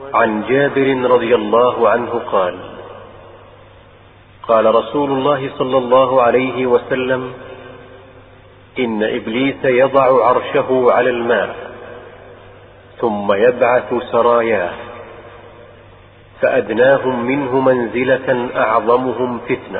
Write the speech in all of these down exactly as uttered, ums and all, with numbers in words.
عن جابر رضي الله عنه قال: قال رسول الله صلى الله عليه وسلم: إن إبليس يضع عرشه على الماء ثم يبعث سراياه، فأدناهم منه منزلة أعظمهم فتنة.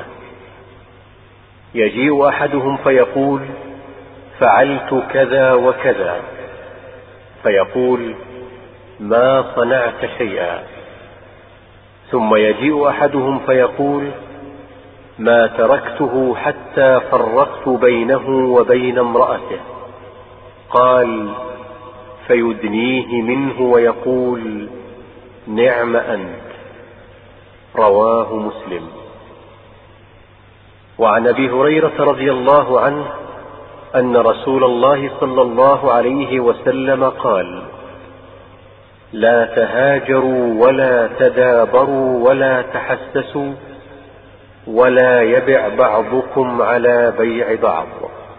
يجيء أحدهم فيقول: فعلت كذا وكذا، فيقول: ما صنعت شيئا. ثم يجيء أحدهم فيقول: ما تركته حتى فرقت بينه وبين امرأته. قال: فيدنيه منه ويقول: نعم أنت. رواه مسلم. وعن أبي هريرة رضي الله عنه أن رسول الله صلى الله عليه وسلم قال: لا تهاجروا ولا تدابروا ولا تحسسوا، ولا يبع بعضكم على بيع بعض،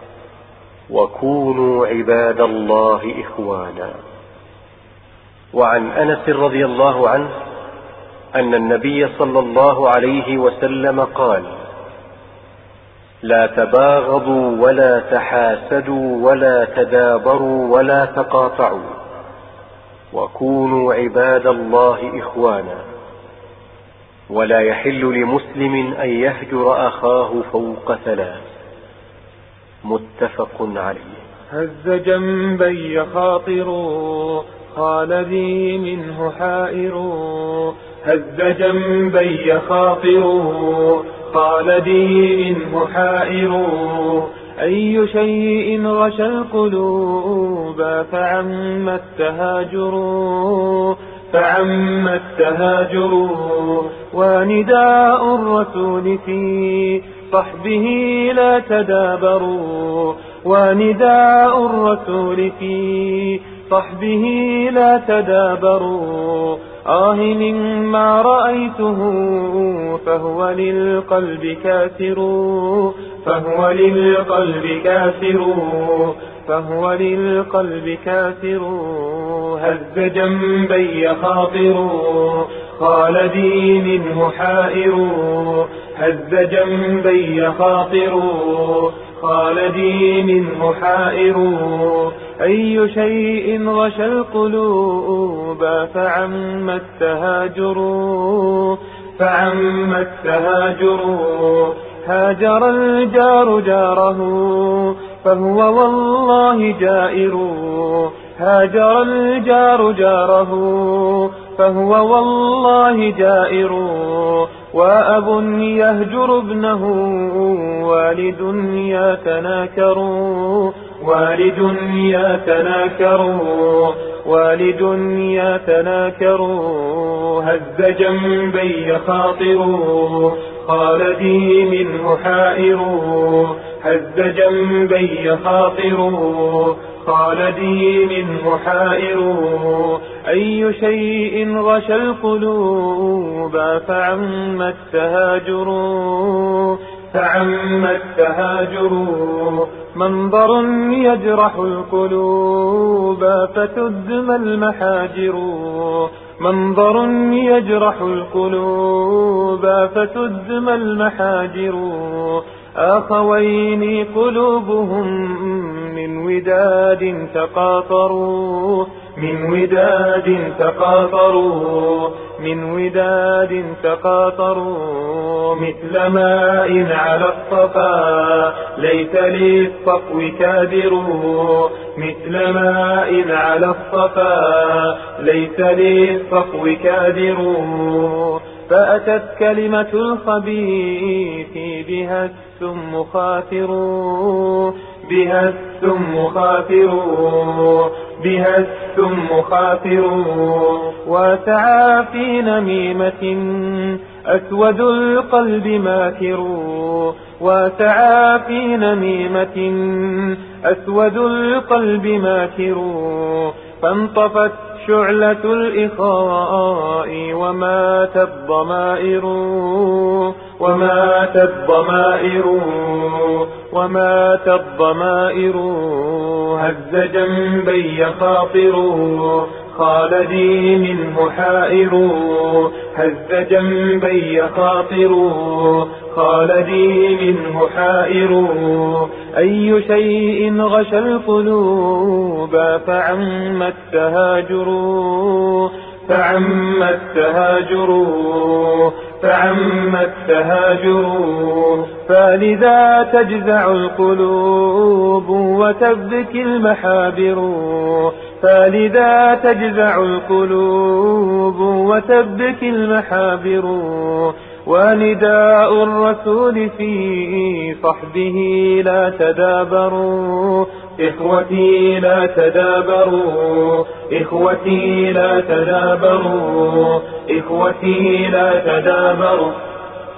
وكونوا عباد الله إخوانا. وعن أنس رضي الله عنه أن النبي صلى الله عليه وسلم قال: لا تباغضوا ولا تحاسدوا ولا تدابروا ولا تقاطعوا، وكونوا عباد الله إخوانا. ولا يحل لمسلم أن يهجر أخاه فوق ثلاث. متفق عليه. هز جنبي خاطر قال بي منه حائر، هز جنبي خاطر قال بي منه حائر، أي شيء غشى القلوب فعم التهاجر، فعم التهاجر. ونداء الرسول في صحبه لا تدابروا، ونداء الرسول في صحبه لا تدابروا. آه مما رأيته فهو للقلب كافر، فهو للقلب كافر، فهو للقلب كافر. هز جنبي خاطر قال بي منه حائر، هز جنبي خاطر قال بي منه حائر، أي شيء غشى القلوب فعم التهاجر، فعم التهاجر. هاجر الجار جاره فهو والله جائر، هاجر الجار جاره فهو والله جائر. وأب يهجر ابنه والد يتناكر، والد يتناكر، والد يتناكر. هز جنبي خاطر قال بي منه حائر، هز جنبي خاطر قال بي منه حائر، أي شيء غشى القلوب فعم التهاجر، فعم التهاجر. منظر يجرح القلوب فتدمى المحاجر، منظر يجرح القلوب فتدمى المحاجر. أخوين قلوبهم من وداد تقاطروا، من وداد تقاطروا، من وداد تقاطروا. مثل ماء على الصفا ليس للصفو كادر، مثل ماء على الصفا ليس للصفو كادر. فأتت كلمة الخبيث بها السم خاطر، بها السم خاطر، بها السم خاطر. وسعى في نميمة أسود القلب ماكر، وسعى في نميمة أسود القلب ماكر. فانطفت شعلة الإخاء ومات الضمائر، ومات الضمائر، ومات الضمائر. هز جنبي خاطر خالدي منه حائر هز جنبي خاطر خالدي منه حائر أي شيء غشى القلوب فعم التهاجر فعم التهاجر فعم التهاجر فلذا تجزع القلوب وتبكي المحابر فلذا تجزع القلوب وتبكي المحابر ونداء الرسول في صحبه لا تدابروا إخوتي لا تدابروا إخوتي لا تدابروا إخوتي لا تدابروا